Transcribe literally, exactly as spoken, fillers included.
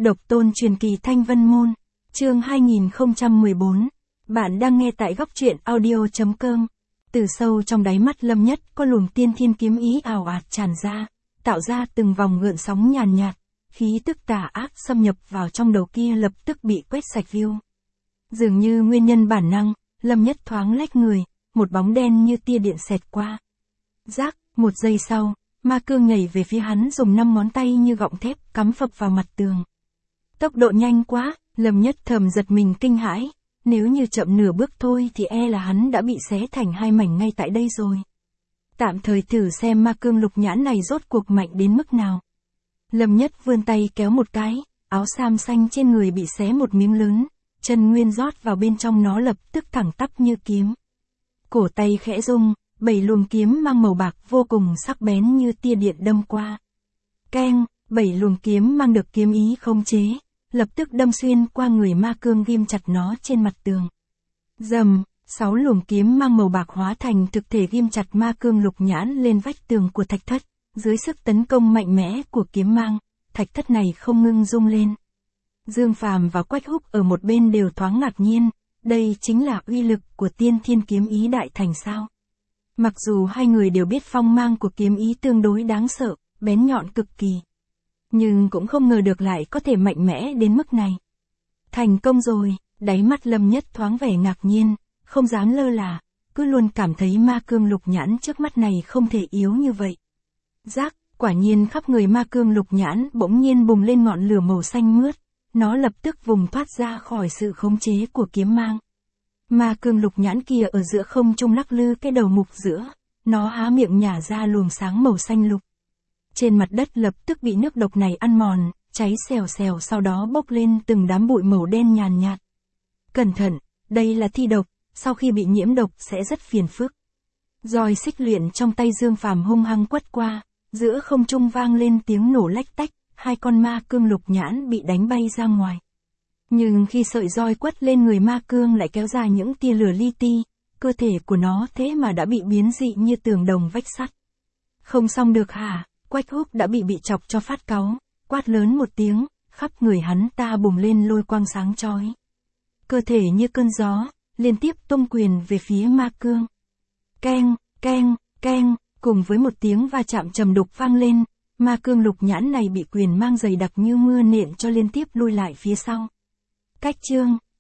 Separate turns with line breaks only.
Độc tôn truyền kỳ Thanh Vân Môn, chương hai nghìn không trăm mười bốn. Bạn đang nghe tại góc truyện audio chấm com. Từ sâu trong đáy mắt Lâm Nhất có luồng tiên thiên kiếm ý ào ạt tràn ra, tạo ra từng vòng gợn sóng nhàn nhạt, khí tức tà ác xâm nhập vào trong đầu kia lập tức bị quét sạch view. Dường như nguyên nhân bản năng, Lâm Nhất thoáng lách người, một bóng đen như tia điện xẹt qua. Rác, một giây sau, ma cương nhảy về phía hắn dùng năm ngón tay như gọng thép cắm phập vào mặt tường. Tốc độ nhanh quá, Lâm Nhất thầm giật mình kinh hãi, nếu như chậm nửa bước thôi thì e là hắn đã bị xé thành hai mảnh ngay tại đây rồi. Tạm thời thử xem ma cương lục nhãn này rốt cuộc mạnh đến mức nào. Lâm Nhất vươn tay kéo một cái, áo sam xanh trên người bị xé một miếng lớn, chân nguyên rót vào bên trong nó lập tức thẳng tắp như kiếm. Cổ tay khẽ rung, bảy luồng kiếm mang màu bạc vô cùng sắc bén như tia điện đâm qua. Keng, bảy luồng kiếm mang được kiếm ý khống chế, lập tức đâm xuyên qua người ma cương ghim chặt nó trên mặt tường. Rầm, sáu luồng kiếm mang màu bạc hóa thành thực thể ghim chặt ma cương lục nhãn lên vách tường của thạch thất, dưới sức tấn công mạnh mẽ của kiếm mang, thạch thất này không ngưng rung lên. Dương Phàm và Quách Húc ở một bên đều thoáng ngạc nhiên, đây chính là uy lực của tiên thiên kiếm ý đại thành sao. Mặc dù hai người đều biết phong mang của kiếm ý tương đối đáng sợ, bén nhọn cực kỳ, nhưng cũng không ngờ được lại có thể mạnh mẽ đến mức này. Thành công rồi, đáy mắt Lâm Nhất thoáng vẻ ngạc nhiên, không dám lơ là, cứ luôn cảm thấy ma cương lục nhãn trước mắt này không thể yếu như vậy. Rác, quả nhiên khắp người ma cương lục nhãn bỗng nhiên bùng lên ngọn lửa màu xanh mướt, nó lập tức vùng thoát ra khỏi sự khống chế của kiếm mang. Ma cương lục nhãn kia ở giữa không trung lắc lư cái đầu mục giữa, nó há miệng nhả ra luồng sáng màu xanh lục. Trên mặt đất lập tức bị nước độc này ăn mòn, cháy xèo xèo sau đó bốc lên từng đám bụi màu đen nhàn nhạt. Cẩn thận, đây là thi độc, sau khi bị nhiễm độc sẽ rất phiền phức. Roi xích luyện trong tay Dương Phàm hung hăng quất qua, giữa không trung vang lên tiếng nổ lách tách, hai con ma cương lục nhãn bị đánh bay ra ngoài. Nhưng khi sợi roi quất lên người ma cương lại kéo ra những tia lửa li ti, cơ thể của nó thế mà đã bị biến dị như tường đồng vách sắt. Không xong được hả? Quách Húc đã bị bị chọc cho phát cáu, quát lớn một tiếng, khắp người hắn ta bùng lên lôi quang sáng chói. Cơ thể như cơn gió, liên tiếp tung quyền về phía ma cương. Keng, keng, keng, cùng với một tiếng va chạm trầm đục vang lên, ma cương lục nhãn này bị quyền mang dày đặc như mưa nện cho liên tiếp lui lại phía sau. Cách chương.